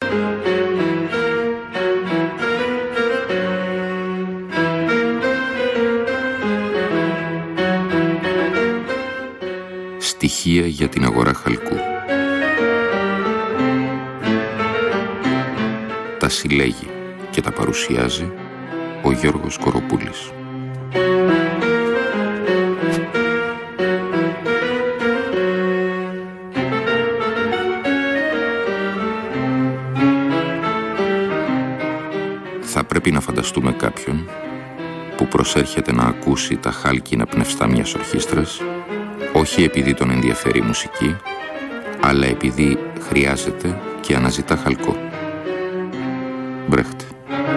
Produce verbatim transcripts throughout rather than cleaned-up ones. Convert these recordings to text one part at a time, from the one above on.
Στοιχεία για την αγορά χαλκού. Τα συλλέγει και τα παρουσιάζει ο Γιώργος Κοροπούλης. Θα πρέπει να φανταστούμε κάποιον που προσέρχεται να ακούσει τα χάλκινα πνευστά μιας ορχήστρας, όχι επειδή τον ενδιαφέρει η μουσική, αλλά επειδή χρειάζεται και αναζητά χαλκό. Μπρέχτε.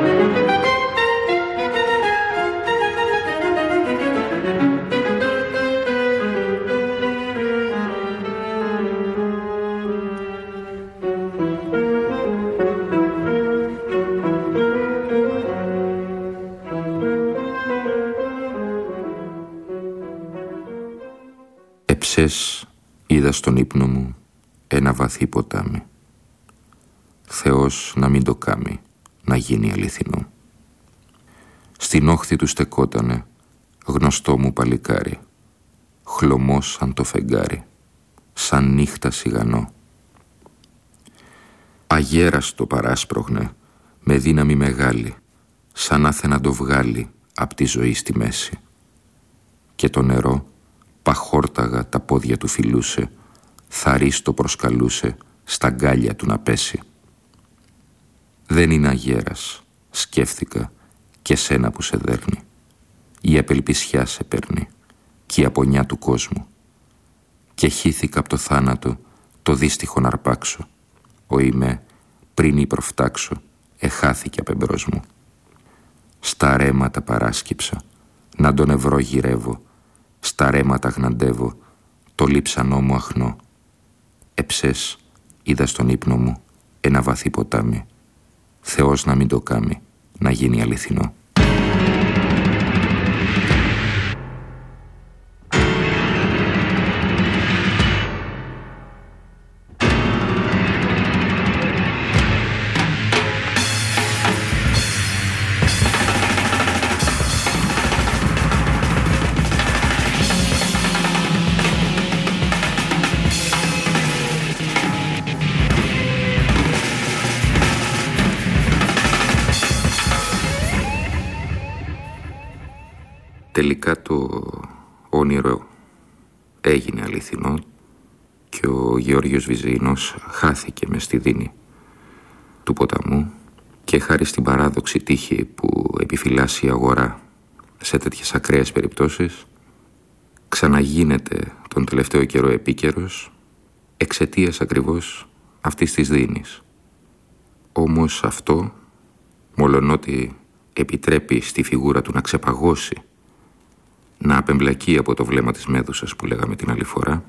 Εψές είδα στον ύπνο μου ένα βαθύ ποτάμι. Θεός να μην το κάμει, να γίνει αληθινό. Στην όχθη του στεκότανε γνωστό μου παλικάρι, χλωμό σαν το φεγγάρι, σαν νύχτα σιγανό. Αγέραστο παράσπρωχνε, με δύναμη μεγάλη, σαν άθε να το βγάλει απ' τη ζωή στη μέση. Και το νερό παχόρταγα τα πόδια του φιλούσε, θαρής το προσκαλούσε στα γκάλια του να πέσει. Δεν είναι αγέρας, σκέφθηκα, και σένα που σε δέρνει. Η απελπισιά σε παίρνει κι η απονιά του κόσμου. Και χύθηκα απ' το θάνατο το δύστιχο να αρπάξω. Ο είμαι πριν ή προφτάξω εχάθηκε απ' εμπρός μου. Στα ρέματα παράσκυψα, να τον ευρώ γυρεύω, στα ρέματα γναντεύω το λείψανό μου αχνό. Εψές είδα στον ύπνο μου ένα βαθύ ποτάμι. Θεός να μην το κάμει, να γίνει αληθινό. Τελικά το όνειρο έγινε αληθινό και ο Γεώργιος Βυζεϊνός χάθηκε μες στη δίνη του ποταμού και χάρη στην παράδοξη τύχη που επιφυλάσσει η αγορά σε τέτοιες ακραίες περιπτώσεις ξαναγίνεται τον τελευταίο καιρό επίκαιρος εξαιτίας ακριβώς αυτής της δίνης. Όμως αυτό, μολονότι επιτρέπει στη φιγούρα του να ξεπαγώσει, να απεμπλακεί από το βλέμμα της Μέδουσας που λέγαμε την άλλη φορά,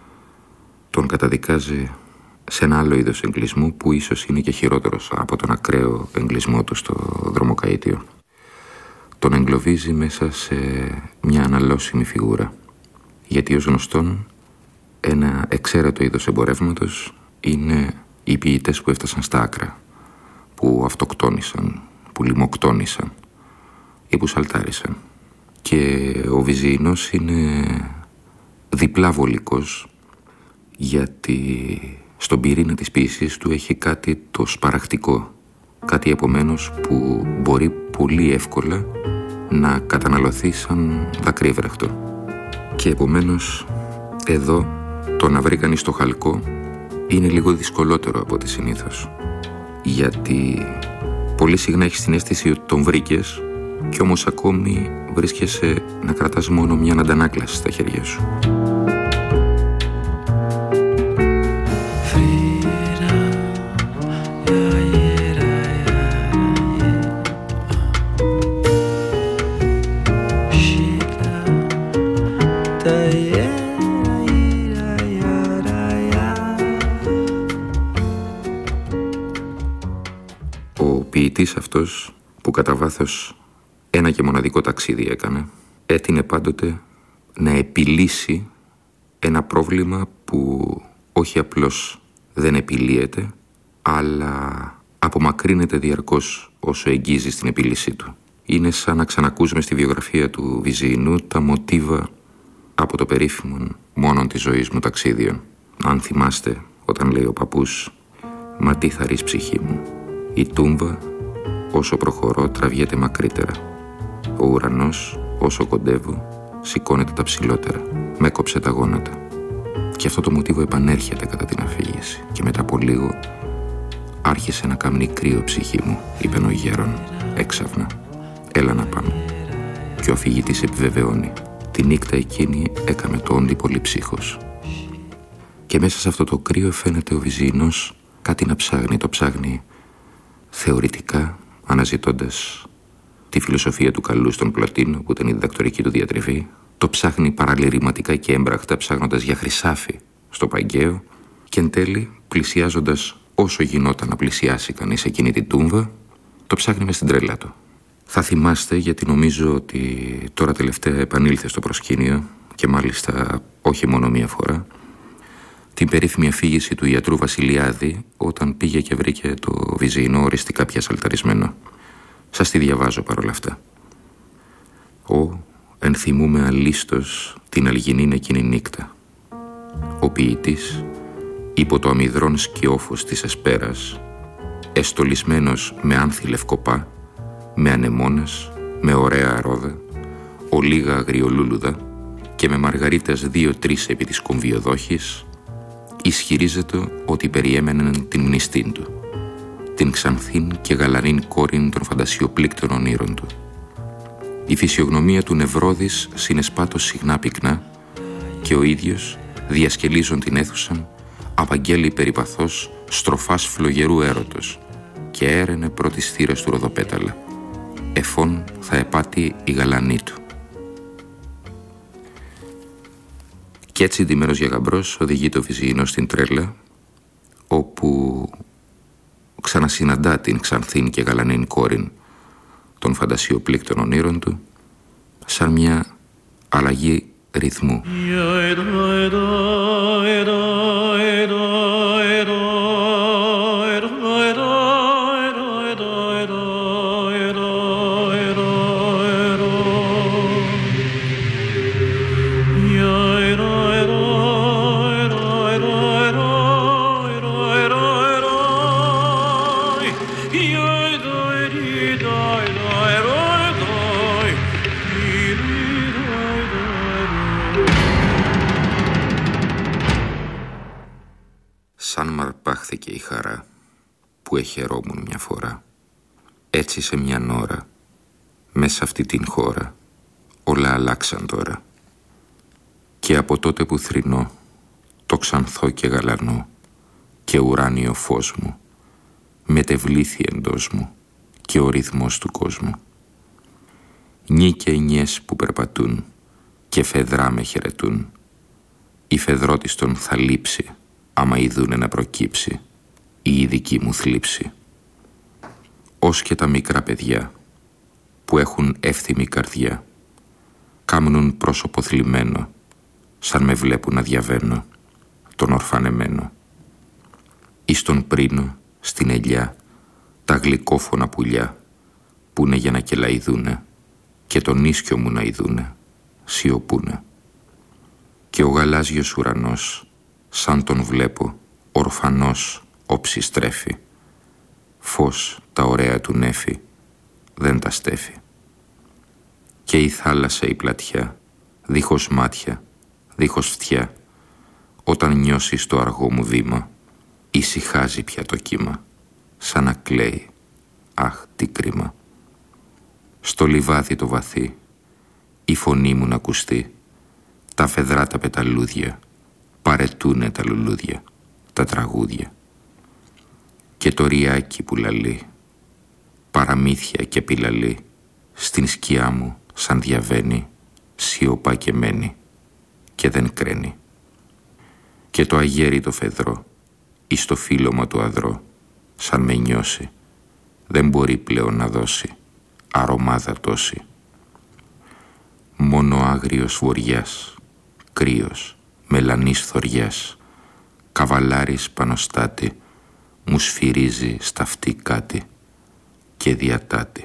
τον καταδικάζει σε ένα άλλο είδος εγκλισμού που ίσως είναι και χειρότερος από τον ακραίο εγκλισμό του στο δρομοκαΐτιο. Τον εγκλωβίζει μέσα σε μια αναλώσιμη φιγούρα, γιατί ως γνωστόν ένα εξαίρετο είδος εμπορεύματος είναι οι ποιητές που έφτασαν στα άκρα, που αυτοκτόνησαν, που λιμοκτόνησαν ή που σαλτάρισαν. Και ο Βυζεϊνός είναι διπλά βολικός, γιατί στον πυρήνα της ποίησης του έχει κάτι το σπαραχτικό, κάτι επομένως που μπορεί πολύ εύκολα να καταναλωθεί σαν δακρύβρεχτο. Και επομένως εδώ το να βρει κανείς το χαλκό είναι λίγο δυσκολότερο από ό,τι συνήθως, γιατί πολύ συχνά έχεις την αίσθηση ότι τον βρήκες κι όμως ακόμη βρίσκεσαι να κρατάς μόνο μια αντανάκλαση στα χέρια σου. Ο ποιητής αυτός, που κατά βάθος ένα και μοναδικό ταξίδι έκανε, έτεινε πάντοτε να επιλύσει ένα πρόβλημα που όχι απλώς δεν επιλύεται, αλλά απομακρύνεται διαρκώς όσο εγγίζει στην επίλυσή του. Είναι σαν να ξανακούσουμε στη βιογραφία του Βυζιεινού τα μοτίβα από το περίφημο μόνον της ζωής μου ταξίδιον. Αν θυμάστε, όταν λέει ο παππούς «Μα τι θα ρεις ψυχή μου, η τούμβα όσο προχωρώ τραβιέται μακρύτερα. Ο ουρανός όσο κοντεύω σηκώνεται τα ψηλότερα, με κόψε τα γόνατα». Και αυτό το μοτίβο επανέρχεται κατά την αφήγηση και μετά από λίγο «Άρχισε να κάμνει κρύο ψυχή μου», είπε ο γέρον έξαφνα. «Έλα να πάμε». Και ο αφηγητής επιβεβαιώνει «Τη νύχτα εκείνη έκαμε το όντι πολύ ψύχος». Και μέσα σε αυτό το κρύο φαίνεται ο Βυζιεινός κάτι να ψάχνει. Το ψάχνει θεωρητικά, αναζητώντας τη φιλοσοφία του καλού στον Πλωτίνο, που ήταν η διδακτορική του διατριβή. Το ψάχνει παραλυρηματικά και έμπρακτα, ψάχνοντας για χρυσάφι στο Παγκαίο. Και εν τέλει, πλησιάζοντας όσο γινόταν να πλησιάσει κανείς εκείνη την τούμβα, το ψάχνει μες στην τρέλα του. Θα θυμάστε, γιατί νομίζω ότι τώρα τελευταία επανήλθε στο προσκήνιο, και μάλιστα όχι μόνο μία φορά, την περίφημη αφήγηση του ιατρού Βασιλιάδη όταν πήγε και βρήκε το Βυζιεινό οριστικά πια σαλταρισμένο. Σας τη διαβάζω παρόλα αυτά. «Ω, ενθυμούμε αλίστος την αλγινήν εκείνη νύχτα. Ο ποιητής, υπό το αμυδρόν σκιόφος της εσπέρας, εστολισμένος με άνθη λευκοπά, με ανεμόνας, με ωραία αρόδα, ολίγα αγριολούλουδα και με μαργαρίτας δύο-τρεις επί της κομβιοδόχης, ισχυρίζεται ότι περιέμεναν την μνηστήν του, την ξανθήν και γαλανήν κόρην των φαντασιοπλήκτων ονείρων του. Η φυσιογνωμία του νευρώδης συνεσπάτω συχνά πυκνά και ο ίδιος, διασκελίζον την αίθουσαν, απαγγέλει περιπαθώς στροφάς φλογερού έρωτος και έρενε πρώτης θύρας του ροδοπέταλα. Εφών θα επάτει η γαλανή του». Κι έτσι ντυμένος για γαμπρός οδηγεί το Βυζιεινό στην τρέλα, όπου ξανασυναντά την ξανθήν και γαλανήν κόρην των φαντασιοπλήκτων ονείρων του, σαν μια αλλαγή ρυθμού. Σαν μαρπάχθηκε η χαρά που εχαιρόμουν μια φορά, έτσι σε μιαν ώρα, μέσα αυτή την χώρα, όλα αλλάξαν τώρα. Και από τότε που θρηνώ, το ξανθό και γαλανό και ουράνιο φως μου, μετεβλήθη εντός μου και ο ρυθμός του κόσμου. Νι και νιές που περπατούν και φεδρά με χαιρετούν, η φεδρότης των θα λείψει, άμα ειδούνε να προκύψει η ειδική μου θλίψη. Ως και τα μικρά παιδιά που έχουν εύθυμη καρδιά, κάμνουν πρόσωπο θλιμμένο, σαν με βλέπουν να διαβαίνω τον ορφανεμένο. Εις τον πρίνο, στην ελιά, τα γλυκόφωνα πουλιά, που είναι για να κελαηδούνε και τον ίσκιο μου να ειδούνε, σιωπούνε. Και ο γαλάζιος ουρανός, σαν τον βλέπω, ορφανός όψη στρέφει, φως τα ωραία του νέφη δεν τα στέφει. Και η θάλασσα η πλατιά, δίχως μάτια, δίχως φτιά, όταν νιώσεις το αργό μου βήμα, ησυχάζει πια το κύμα, σαν να κλαίει, αχ τι κρίμα. Στο λιβάδι το βαθύ, η φωνή μου να ακουστεί, τα φεδρά τα πεταλούδια, παρετούνε τα λουλούδια, τα τραγούδια. Και το ριάκι που λαλεί, παραμύθια και πιλαλεί, στην σκιά μου σαν διαβαίνει, σιωπά και μένει και δεν κραίνει. Και το αγέρι το φεδρό, εις το φύλλωμα του αδρό, σαν με νιώσει, δεν μπορεί πλέον να δώσει αρωμάδα τόση. Μόνο άγριος βοριάς, κρύος, μελανής θωριάς, καβαλάρης πανοστάτη, μου σφυρίζει στα αυτή κάτι και διατάτη.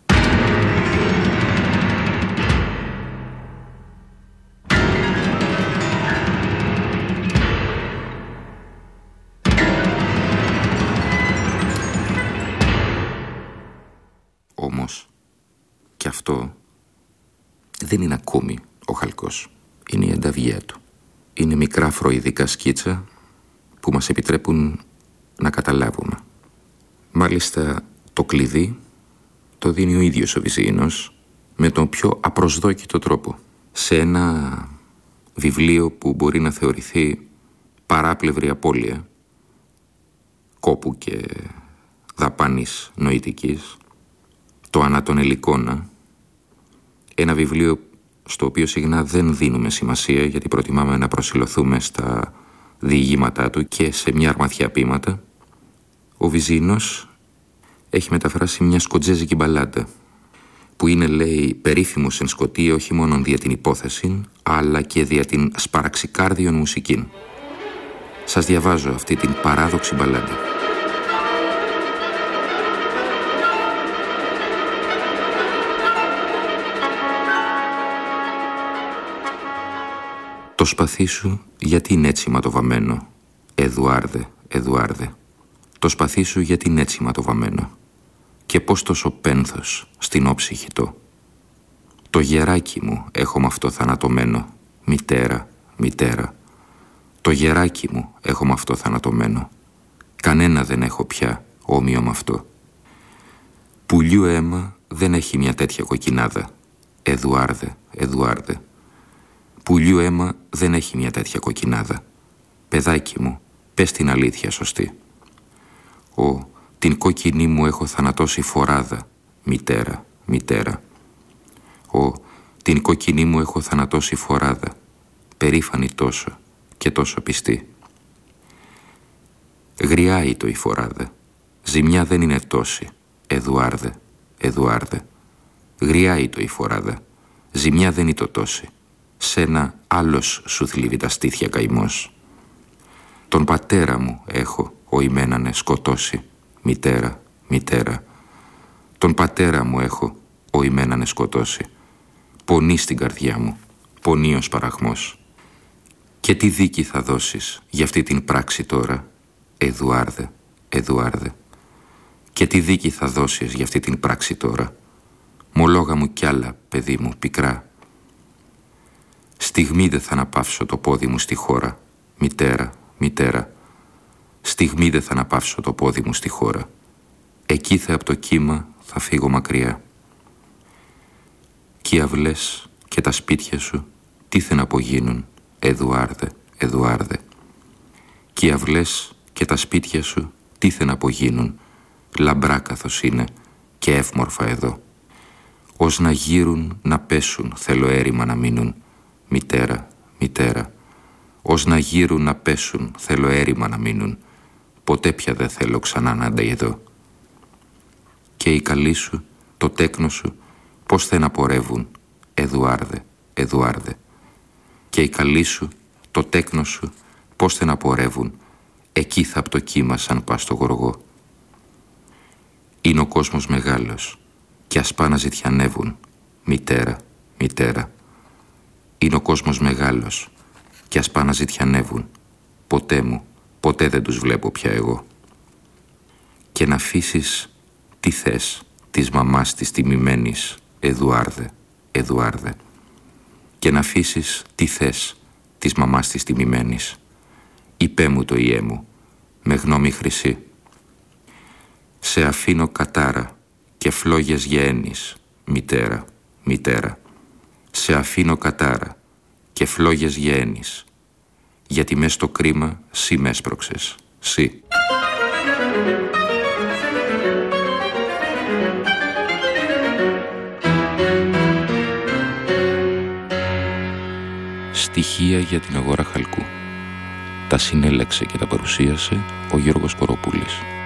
Όμως, και αυτό δεν είναι ακόμη ο χαλκός. Είναι η ενταυγία του. Είναι μικρά φροηδικά σκίτσα που μας επιτρέπουν να καταλάβουμε. Μάλιστα, το κλειδί το δίνει ο ίδιος ο Βυζεϊνός με τον πιο απροσδόκητο τρόπο. Σε ένα βιβλίο που μπορεί να θεωρηθεί παράπλευρη απώλεια, κόπου και δαπάνης νοητικής, το Ανατονελικόνα, ένα βιβλίο στο οποίο συχνά δεν δίνουμε σημασία γιατί προτιμάμε να προσηλωθούμε στα διηγήματά του και σε μια αρμαθιά ποίηματα, ο Βυζεϊνός έχει μεταφράσει μια σκοτζέζικη μπαλάντα που είναι, λέει, περίφημος εν Σκωτία όχι μόνο δια την υπόθεση αλλά και δια την σπαραξικάρδιον μουσικήν. Σας διαβάζω αυτή την παράδοξη μπαλάντα. Το σπαθί σου γιατί είναι έτσι ματοβαμμένο, Εδουάρδε, Εδουάρδε. Το σπαθί σου γιατί είναι έτσι ματοβαμμένο. Και πως τόσο πένθος στην όψη χιτώ. Το γεράκι μου έχω μ' αυτό θανατωμένο, μητέρα, μητέρα. Το γεράκι μου έχω μ' αυτό θανατωμένο. Κανένα δεν έχω πια όμοιο μ' αυτό. Πουλιού αίμα δεν έχει μια τέτοια κοκκινάδα, Εδουάρδε, Εδουάρδε. Πουλιού αίμα δεν έχει μια τέτοια κοκκινάδα. Παιδάκι μου, πες την αλήθεια σωστή. Ω, την κόκκινή μου έχω θανατώσει φοράδα, μητέρα, μητέρα. Ω, την κόκκινή μου έχω θανατώσει φοράδα, περήφανη τόσο και τόσο πιστή. Γριάει το η φοράδα, ζημιά δεν είναι τόση, Εδουάρδε, Εδουάρδε. Γριάει το η φοράδα, ζημιά δεν είναι το τόση. Σένα άλλος σου θλίβει τα στήθια καημός. Τον πατέρα μου έχω οημένανε σκοτώσει, μητέρα, μητέρα. Τον πατέρα μου έχω οημένανε σκοτώσει. Πονεί στην καρδιά μου, πονεί ο σπαραγμός. Και τι δίκη θα δώσεις για αυτή την πράξη τώρα, Εδουάρδε, Εδουάρδε. Και τι δίκη θα δώσεις για αυτή την πράξη τώρα. Μολόγα μου κι άλλα, παιδί μου, πικρά. Στιγμή δε θα αναπαύσω το πόδι μου στη χώρα, μητέρα, μητέρα. Στιγμή δε θα αναπαύσω το πόδι μου στη χώρα. Εκεί θα από το κύμα θα φύγω μακριά. Κι οι αυλές και τα σπίτια σου τι θα να απογίνουν, Εδουάρδε, Εδουάρδε. Κι οι αυλές και τα σπίτια σου τι θα να απογίνουν, λαμπρά καθώς είναι και εύμορφα εδώ. Ως να γύρουν να πέσουν θέλω έρημα να μείνουν, μητέρα, μητέρα. Ως να γύρουν να πέσουν θέλω έρημα να μείνουν, ποτέ πια δεν θέλω ξανά να αντέ εδώ. Και οι καλοί σου, το τέκνο σου, πώς θα να πορεύουν, Εδουάρδε, Εδουάρδε. Και οι καλοί σου, το τέκνο σου, πώς θα να πορεύουν, εκεί θα απ' το κύμα σαν πας στο γοργό. Είναι ο κόσμος μεγάλος κι ας πά να ζητιανεύουν, μητέρα, μητέρα. Είναι ο κόσμος μεγάλος κι ας πά να ζητιανεύουν, ποτέ μου, ποτέ δεν τους βλέπω πια εγώ. Και να αφήσεις τι θες της μαμάς της τιμημένης, Εδουάρδε, Εδουάρδε. Και να αφήσεις τι θες της μαμάς της τιμημένης. Είπέ μου το ιέ μου, με γνώμη χρυσή. Σε αφήνω κατάρα και φλόγες γέννης, μητέρα, μητέρα. Σε αφήνω κατάρα και φλόγες γέννης, γιατί μες στο κρίμα σύ μ' έσπρωξες, σύ. Στοιχεία για την αγορά χαλκού. Τα συνέλεξε και τα παρουσίασε ο Γιώργος Κοροπούλης.